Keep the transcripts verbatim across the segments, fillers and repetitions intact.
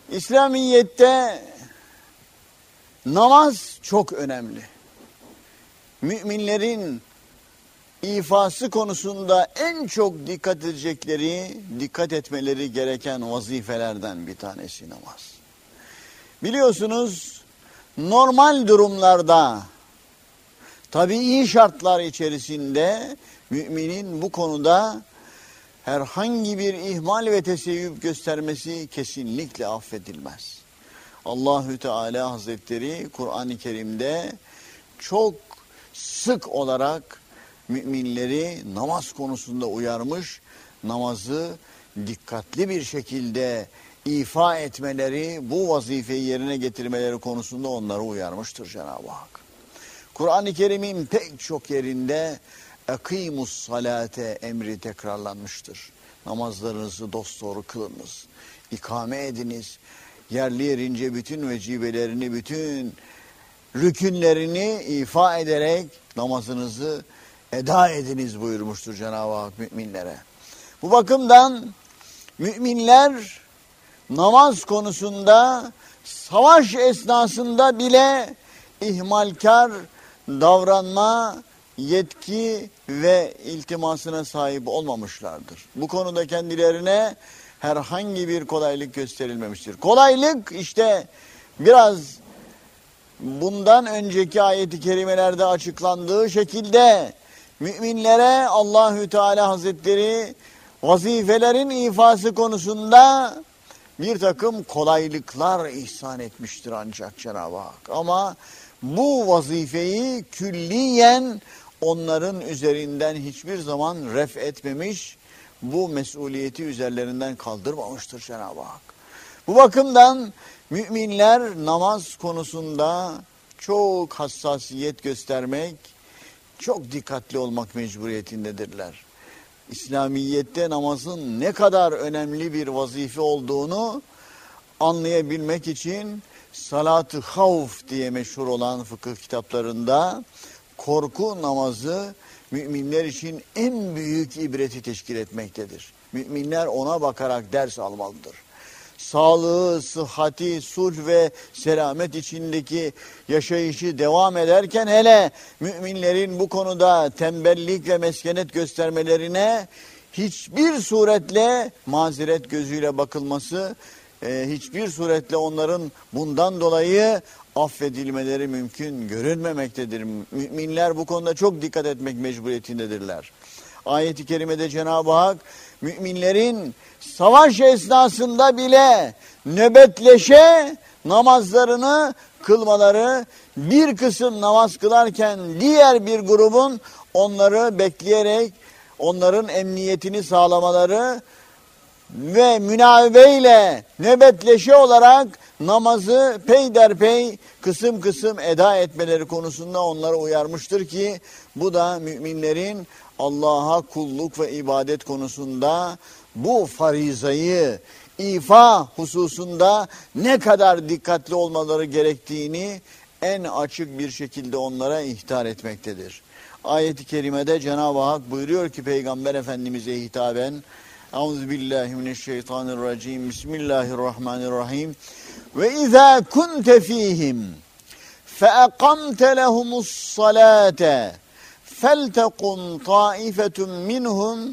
İslamiyet'te namaz çok önemli. Müminlerin ifası konusunda en çok dikkat edecekleri, dikkat etmeleri gereken vazifelerden bir tanesi namaz. Biliyorsunuz normal durumlarda, tabii şartlar içerisinde müminin bu konuda herhangi bir ihmal ve teseyyüp göstermesi kesinlikle affedilmez. Allahü Teala Hazretleri Kur'an-ı Kerim'de çok sık olarak müminleri namaz konusunda uyarmış, namazı dikkatli bir şekilde ifa etmeleri, bu vazifeyi yerine getirmeleri konusunda onları uyarmıştır Cenab-ı Hak. Kur'an-ı Kerim'in pek çok yerinde "Ekimus salate" emri tekrarlanmıştır. Namazlarınızı dosdoğru kılınız, ikame ediniz, yerli yerince bütün vecibelerini, bütün rükünlerini ifa ederek namazınızı eda ediniz buyurmuştur Cenab-ı Hak müminlere. Bu bakımdan müminler namaz konusunda savaş esnasında bile ihmalkar davranma yetki ve iltimasına sahip olmamışlardır. Bu konuda kendilerine herhangi bir kolaylık gösterilmemiştir. Kolaylık işte biraz bundan önceki ayet-i kerimelerde açıklandığı şekilde müminlere Allahü Teala Hazretleri vazifelerin ifası konusunda bir takım kolaylıklar ihsan etmiştir ancak Cenab-ı Hak. Ama bu vazifeyi külliyen onların üzerinden hiçbir zaman ref etmemiş, bu mesuliyeti üzerlerinden kaldırmamıştır Cenab-ı Hak. Bu bakımdan müminler namaz konusunda çok hassasiyet göstermek, çok dikkatli olmak mecburiyetindedirler. İslamiyet'te namazın ne kadar önemli bir vazife olduğunu anlayabilmek için salat-ı havf diye meşhur olan fıkıh kitaplarında korku namazı müminler için en büyük ibreti teşkil etmektedir. Müminler ona bakarak ders almalıdır. Sağlığı, sıhhati, sulh ve selamet içindeki yaşayışı devam ederken hele müminlerin bu konuda tembellik ve meskenet göstermelerine hiçbir suretle mazeret gözüyle bakılması, hiçbir suretle onların bundan dolayı affedilmeleri mümkün görünmemektedir. Müminler bu konuda çok dikkat etmek mecburiyetindedirler. Ayet-i kerimede Cenab-ı Hak müminlerin savaş esnasında bile nöbetleşe namazlarını kılmaları, bir kısım namaz kılarken diğer bir grubun onları bekleyerek onların emniyetini sağlamaları ve münavebeyle nöbetleşe olarak namazı peyderpey kısım kısım eda etmeleri konusunda onları uyarmıştır ki bu da müminlerin Allah'a kulluk ve ibadet konusunda bu farizayı ifa hususunda ne kadar dikkatli olmaları gerektiğini en açık bir şekilde onlara ihtar etmektedir. Ayet-i kerimede Cenab-ı Hak buyuruyor ki Peygamber Efendimiz'e hitaben Euzubillahimineşşeytanirracim. Bismillahirrahmanirrahim. Ve izâ kunte fîhim feaqamte lehumus salâte feltekum taifetun minhum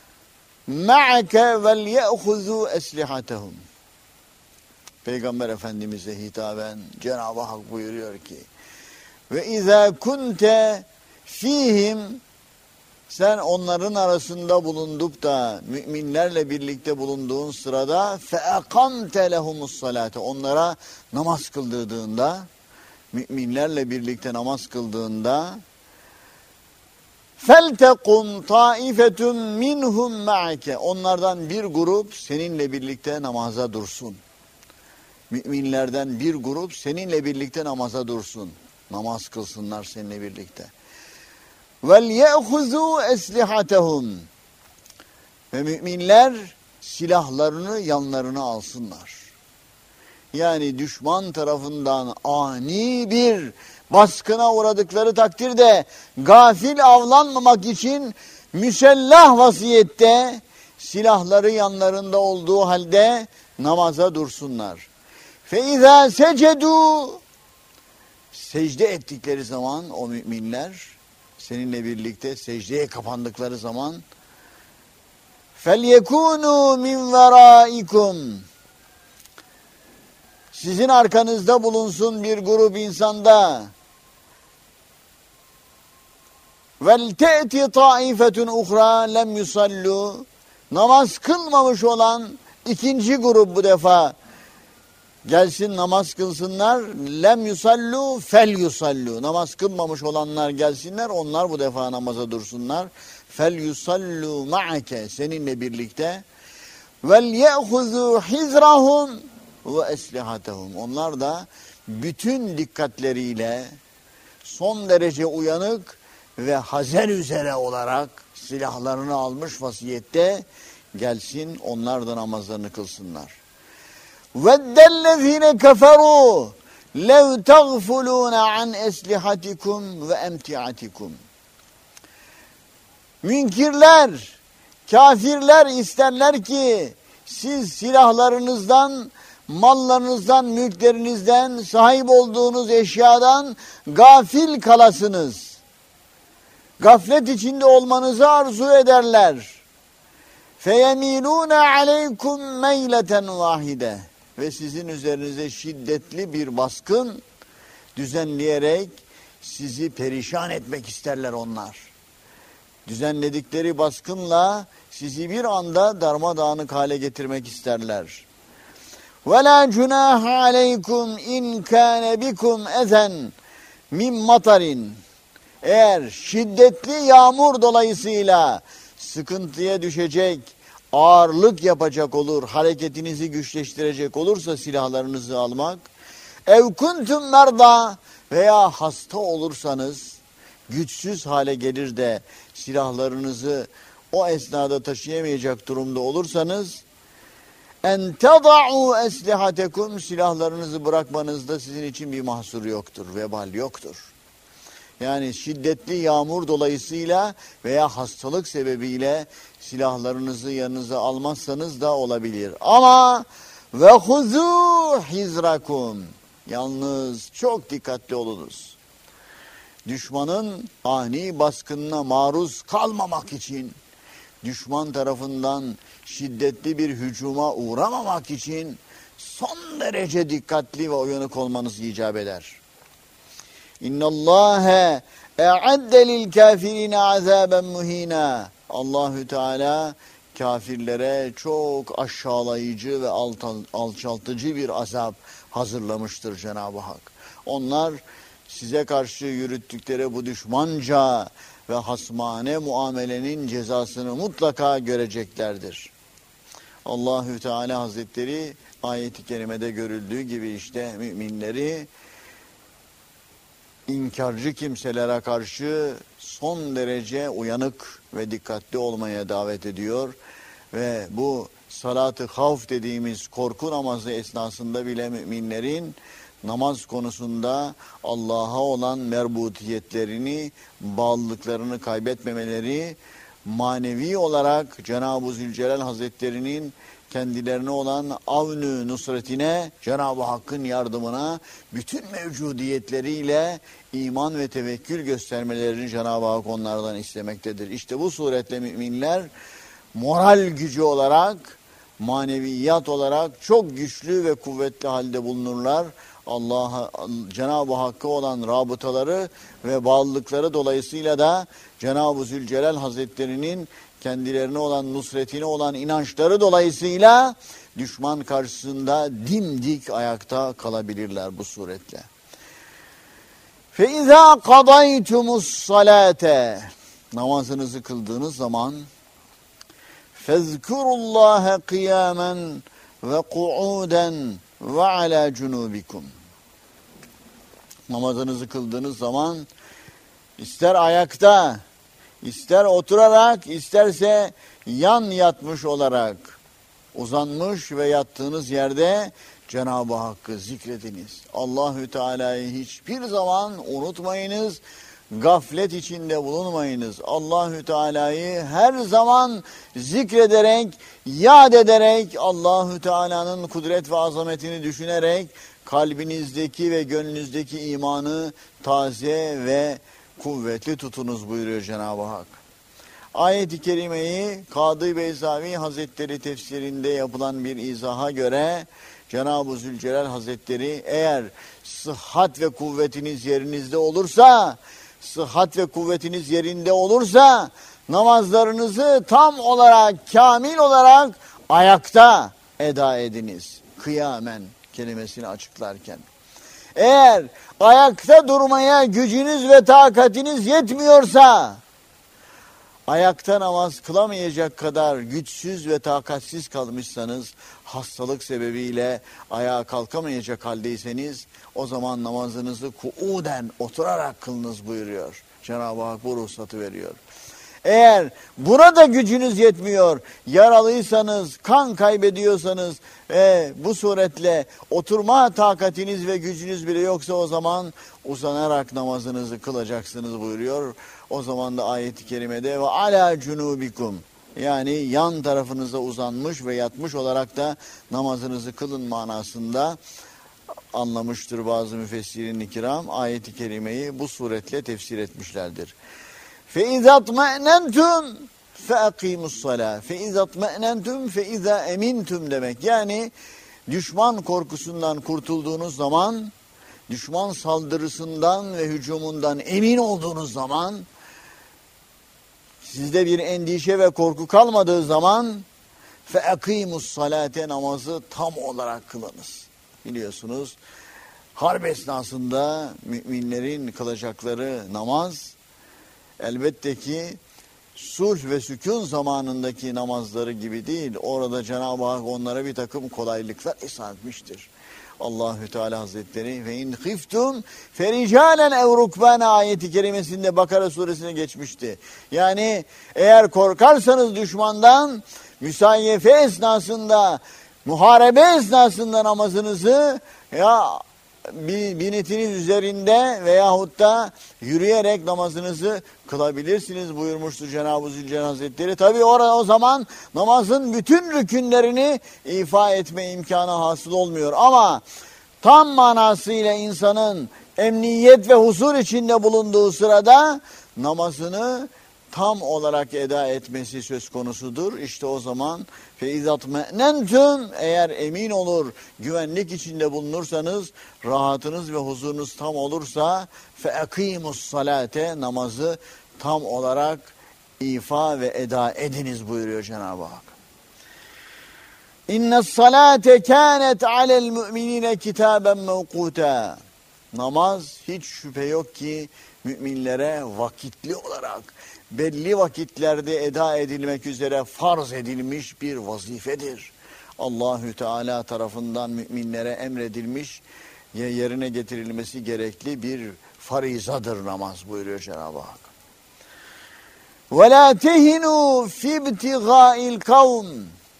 ma'ake vel ye'khuzû eslihatehum. Peygamber Efendimiz'e hitaben Cenab-ı Hak buyuruyor ki ve izâ kunte fîhim, sen onların arasında bulundup da müminlerle birlikte bulunduğun sırada feakamte lehumus salate, onlara namaz kıldırdığında, müminlerle birlikte namaz kıldığında feltekum taifetun minhum ma'ake, onlardan bir grup seninle birlikte namaza dursun. Müminlerden bir grup seninle birlikte namaza dursun. Namaz kılsınlar seninle birlikte. Vel ye'khuzû eslihatehum, ve müminler silahlarını yanlarına alsınlar. Yani düşman tarafından ani bir baskına uğradıkları takdirde gafil avlanmamak için müsellah vaziyette silahları yanlarında olduğu halde namaza dursunlar. فَاِذَا سَجَدُوا secde ettikleri zaman o müminler seninle birlikte secdeye kapandıkları zaman فَلْيَكُونُوا مِنْ وَرَائِكُمْ sizin arkanızda bulunsun bir grup insanda وَلْتَأْتِ طَائِفَةٌ اُخْرَى lem yusallu namaz kılmamış olan ikinci grup bu defa gelsin namaz kılsınlar. Lem yusallu fel yusallu. Namaz kılmamış olanlar gelsinler. Onlar bu defa namaza dursunlar. Fel yusallu ma'ake. Seninle birlikte. Vel ye'huzu hizrahum ve eslihatehum. Onlar da bütün dikkatleriyle son derece uyanık ve hazer üzere olarak silahlarını almış vaziyette gelsin. Onlar da namazlarını kılsınlar. وَدَّ الَّذ۪ينَ كَفَرُوا لَوْ تَغْفُلُونَ عَنْ اَسْلِحَتِكُمْ وَاَمْتِعَتِكُمْ Münkirler, kafirler isterler ki siz silahlarınızdan, mallarınızdan, mülklerinizden, sahip olduğunuz eşyadan gafil kalasınız. Gaflet içinde olmanızı arzu ederler. فَيَمِيلُونَ عَلَيْكُمْ مَيْلَةً وَاحِدَةً Ve sizin üzerinize şiddetli bir baskın düzenleyerek sizi perişan etmek isterler onlar. Düzenledikleri baskınla sizi bir anda darmadağınık hale getirmek isterler. وَلَا جُنَاهَ عَلَيْكُمْ اِنْ كَانَ بِكُمْ اَذًا مِنْ مَطَرٍ Eğer şiddetli yağmur dolayısıyla sıkıntıya düşecek, ağırlık yapacak olur, hareketinizi güçleştirecek olursa silahlarınızı almak, ev kuntum merda veya hasta olursanız, güçsüz hale gelir de silahlarınızı o esnada taşıyamayacak durumda olursanız, en tada'u eslihatekum silahlarınızı bırakmanızda sizin için bir mahsur yoktur, vebal yoktur. Yani şiddetli yağmur dolayısıyla veya hastalık sebebiyle silahlarınızı yanınıza almazsanız da olabilir. Ama ve huzu hizrakum yalnız çok dikkatli olunuz. Düşmanın ani baskınına maruz kalmamak için, düşman tarafından şiddetli bir hücuma uğramamak için son derece dikkatli ve uyanık olmanız icap eder. İnnallâhe e'adde lil kâfirine azâben muhînâ. Allahü Teala kafirlere çok aşağılayıcı ve alçaltıcı bir azap hazırlamıştır Cenab-ı Hak. Onlar size karşı yürüttükleri bu düşmanca ve hasmane muamelenin cezasını mutlaka göreceklerdir. Allahü Teala Hazretleri ayet-i kerimede görüldüğü gibi işte müminleri İnkarcı kimselere karşı son derece uyanık ve dikkatli olmaya davet ediyor. Ve bu salat-ı havf dediğimiz korku namazı esnasında bile müminlerin namaz konusunda Allah'a olan merbutiyetlerini, bağlılıklarını kaybetmemeleri, manevi olarak Cenab-ı Zülcelal Hazretleri'nin kendilerine olan avnü nusretine, Cenab-ı Hakk'ın yardımına bütün mevcudiyetleriyle iman ve tevekkül göstermelerini Cenab-ı Hak onlardan istemektedir. İşte bu suretle müminler moral gücü olarak, maneviyat olarak çok güçlü ve kuvvetli halde bulunurlar. Allah'a, Cenab-ı Hakk'a olan rabıtaları ve bağlılıkları dolayısıyla da Cenab-ı Zülcelal Hazretleri'nin kendilerine olan nusretine olan inançları dolayısıyla düşman karşısında dimdik ayakta kalabilirler bu suretle. فَاِذَا قَضَيْتُمُ الصَّلَاةَ Namazınızı kıldığınız zaman فَاذْكُرُوا اللّٰهَ قِيَامًا وَقُعُودًا وَعَلَى جُنُوبِكُمْ Namazınızı kıldığınız zaman ister ayakta, İster oturarak, isterse yan yatmış olarak uzanmış ve yattığınız yerde Cenab-ı Hakk'ı zikrediniz. Allahü Teala'yı hiçbir zaman unutmayınız gaflet içinde bulunmayınız. Allahü Teala'yı her zaman zikrederek, yad ederek, Allahü Teala'nın kudret ve azametini düşünerek kalbinizdeki ve gönlünüzdeki imanı taze ve kuvvetli tutunuz buyuruyor Cenab-ı Hak. Ayet-i Kerime'yi Kadı Beyzavi Hazretleri tefsirinde yapılan bir izaha göre Cenab-ı Zülcelal Hazretleri eğer sıhhat ve kuvvetiniz yerinizde olursa, sıhhat ve kuvvetiniz yerinde olursa namazlarınızı tam olarak, kamil olarak ayakta eda ediniz. Kıyamen kelimesini açıklarken. Eğer ayakta durmaya gücünüz ve takatiniz yetmiyorsa, ayakta namaz kılamayacak kadar güçsüz ve takatsiz kalmışsanız, hastalık sebebiyle ayağa kalkamayacak haldeyseniz, o zaman namazınızı kuuden, oturarak kılınız buyuruyor. Cenab-ı Hak bu ruhsatı veriyor. Eğer burada gücünüz yetmiyor, yaralıysanız, kan kaybediyorsanız ve bu suretle oturma takatiniz ve gücünüz bile yoksa o zaman uzanarak namazınızı kılacaksınız buyuruyor. O zaman da ayet-i kerimede ve ala cunubikum, yani yan tarafınıza uzanmış ve yatmış olarak da namazınızı kılın manasında anlamıştır bazı müfessirin-i kiram. Ayet-i kerimeyi bu suretle tefsir etmişlerdir. فَاِذَا اطْمَأْنَنْتُمْ فَاَقِيمُ الصَّلَاةِ فَاِذَا اطْمَأْنَنْتُمْ فَاِذَا اَمِنْتُمْ demek. Yani düşman korkusundan kurtulduğunuz zaman, düşman saldırısından ve hücumundan emin olduğunuz zaman, sizde bir endişe ve korku kalmadığı zaman فَاَقِيمُ الصَّلَاةِ namazı tam olarak kılınız. Biliyorsunuz harp esnasında müminlerin kılacakları namaz, elbette ki sulh ve sükun zamanındaki namazları gibi değil. Orada Cenab-ı Hak onlara bir takım kolaylıklar ihsan etmiştir. Allahü Teala Hazretleri ve in khiftum fericalen ev rukbana ayeti kerimesinde Bakara suresine geçmişti. Yani eğer korkarsanız düşmandan müsayyefe esnasında, muharebe esnasında namazınızı ya binetiniz üzerinde veyahut da yürüyerek namazınızı kılabilirsiniz buyurmuştur Cenab-ı Zülcelal Hazretleri. Tabi orada o zaman namazın bütün rükünlerini ifa etme imkanı hasıl olmuyor. Ama tam manasıyla insanın emniyet ve huzur içinde bulunduğu sırada namazını tam olarak eda etmesi söz konusudur. İşte o zaman فَاِذَطْمَأْنَنْتُمْ eğer emin olur, güvenlik içinde bulunursanız, rahatınız ve huzurunuz tam olursa فَاَقِيمُ الصَّلَاةِ namazı tam olarak ifa ve eda ediniz buyuruyor Cenab-ı Hak. اِنَّ الصَّلَاةَ كَانَتْ عَلَى الْمُؤْمِنِينَ كِتَابًا مَوْقُوتًا namaz hiç şüphe yok ki müminlere vakitli olarak, belli vakitlerde eda edilmek üzere farz edilmiş bir vazifedir. Allahü Teala tarafından müminlere emredilmiş, yerine getirilmesi gerekli bir farizadır namaz buyuruyor Cenab-ı Hak. وَلَا تَهِنُوا فِي ابْتِغَاءِ الْقَوْمِ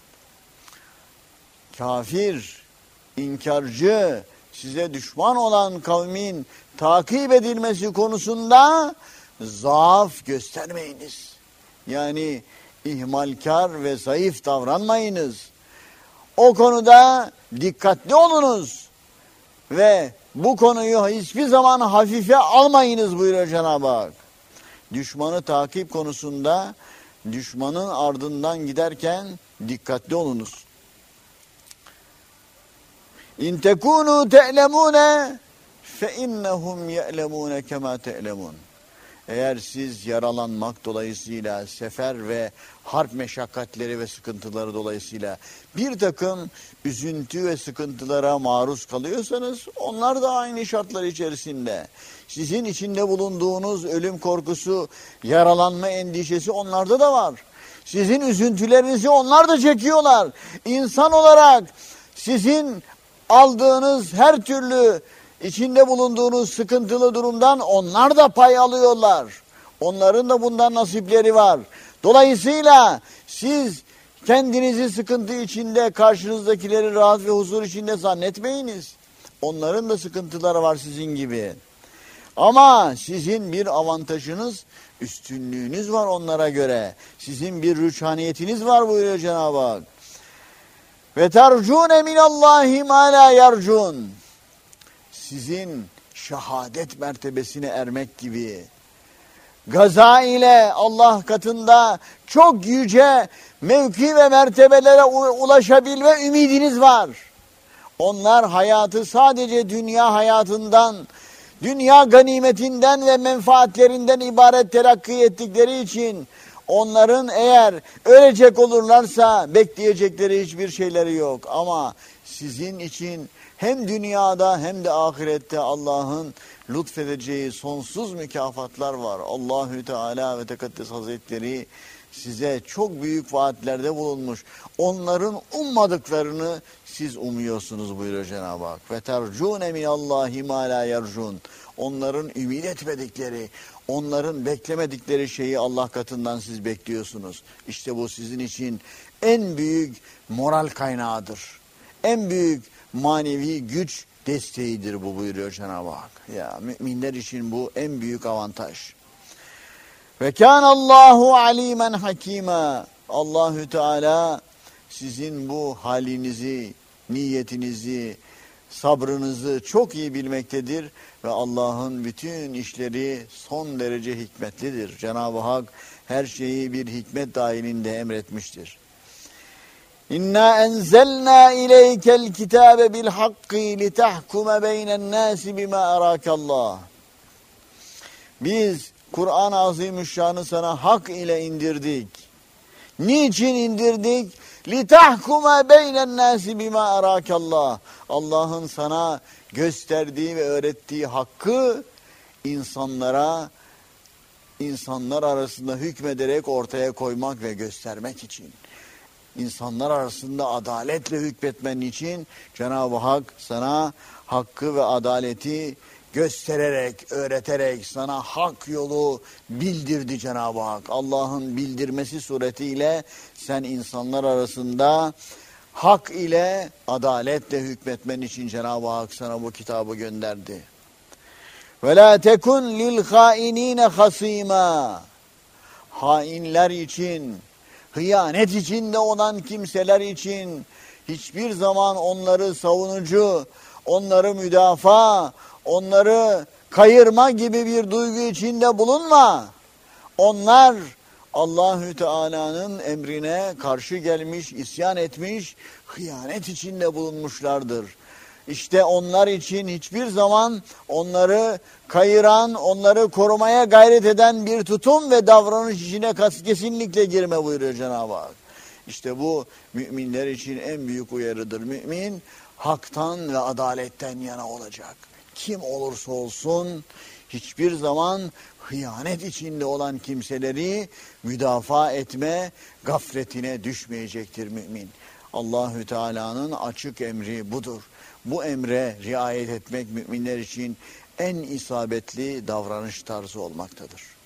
kafir, inkarcı, size düşman olan kavmin takip edilmesi konusunda zaaf göstermeyiniz. Yani ihmalkar ve zayıf davranmayınız. O konuda dikkatli olunuz ve bu konuyu hiçbir zaman hafife almayınız buyuruyor Cenab-ı Hak. Düşmanı takip konusunda düşmanın ardından giderken dikkatli olunuz. İn tekunu te'lemune fe innehum ye'lemune kema te'lemun. Eğer siz yaralanmak dolayısıyla, sefer ve harp meşakkatleri ve sıkıntıları dolayısıyla bir takım üzüntü ve sıkıntılara maruz kalıyorsanız, onlar da aynı şartlar içerisinde. Sizin içinde bulunduğunuz ölüm korkusu, yaralanma endişesi onlarda da var. Sizin üzüntülerinizi onlar da çekiyorlar. İnsan olarak sizin aldığınız her türlü içinde bulunduğunuz sıkıntılı durumdan onlar da pay alıyorlar. Onların da bundan nasipleri var. Dolayısıyla siz kendinizi sıkıntı içinde, karşınızdakileri rahat ve huzur içinde zannetmeyiniz. Onların da sıkıntıları var sizin gibi. Ama sizin bir avantajınız, üstünlüğünüz var onlara göre. Sizin bir rüçhaniyetiniz var buyuruyor Cenab-ı Hak. Ve tercune minallahi ma la yercun. Sizin şehadet mertebesine ermek gibi, gaza ile Allah katında çok yüce mevki ve mertebelere ulaşabilme ümidiniz var. Onlar hayatı sadece dünya hayatından, dünya ganimetinden ve menfaatlerinden ibaret telakki ettikleri için onların eğer ölecek olurlarsa bekleyecekleri hiçbir şeyleri yok. Ama sizin için hem dünyada hem de ahirette Allah'ın lütfedeceği sonsuz mükafatlar var. Allahü Teala ve Tekaddes Hazretleri size çok büyük vaatlerde bulunmuş. Onların ummadıklarını siz umuyorsunuz buyuruyor Cenab-ı Hak. Ve tercune minallahi ma la yercun. Onların ümit etmedikleri, onların beklemedikleri şeyi Allah katından siz bekliyorsunuz. İşte bu sizin için en büyük moral kaynağıdır. En büyük manevi güç desteğidir bu buyuruyor Cenab-ı Hak. Ya müminler için bu en büyük avantaj. Ve kânallâhu alîmen hakîmâ. Allahü Teala sizin bu halinizi, niyetinizi, sabrınızı çok iyi bilmektedir ve Allah'ın bütün işleri son derece hikmetlidir. Cenab-ı Hak her şeyi bir hikmet dahilinde emretmiştir. İnna enzelna ileykel kitabe bil hakki li tahkume beynen nasi bima arakallah. Biz Kur'an-ı Azimüşşan'ı sana hak ile indirdik. Niçin indirdik? Li tahkume beynen nasi bima arakallah. Allah'ın sana gösterdiği ve öğrettiği hakkı insanlara, insanlar arasında hükmederek ortaya koymak ve göstermek için. İnsanlar arasında adaletle hükmetmen için Cenab-ı Hak sana hakkı ve adaleti göstererek, öğreterek sana hak yolu bildirdi Cenab-ı Hak. Allah'ın bildirmesi suretiyle sen insanlar arasında hak ile adaletle hükmetmen için Cenab-ı Hak sana bu kitabı gönderdi. Ve la tekun lil hainine hasima. Hainler için, hıyanet içinde olan kimseler için hiçbir zaman onları savunucu, onları müdafaa, onları kayırma gibi bir duygu içinde bulunma. Onlar Allahü Teala'nın emrine karşı gelmiş, isyan etmiş, hıyanet içinde bulunmuşlardır. İşte onlar için hiçbir zaman onları kayıran, onları korumaya gayret eden bir tutum ve davranış içine kesinlikle girme buyuruyor Cenab-ı Hak. İşte bu müminler için en büyük uyarıdır. Mümin haktan ve adaletten yana olacak. Kim olursa olsun hiçbir zaman hıyanet içinde olan kimseleri müdafaa etme gafletine düşmeyecektir mümin. Allahü Teala'nın açık emri budur. Bu emre riayet etmek müminler için en isabetli davranış tarzı olmaktadır.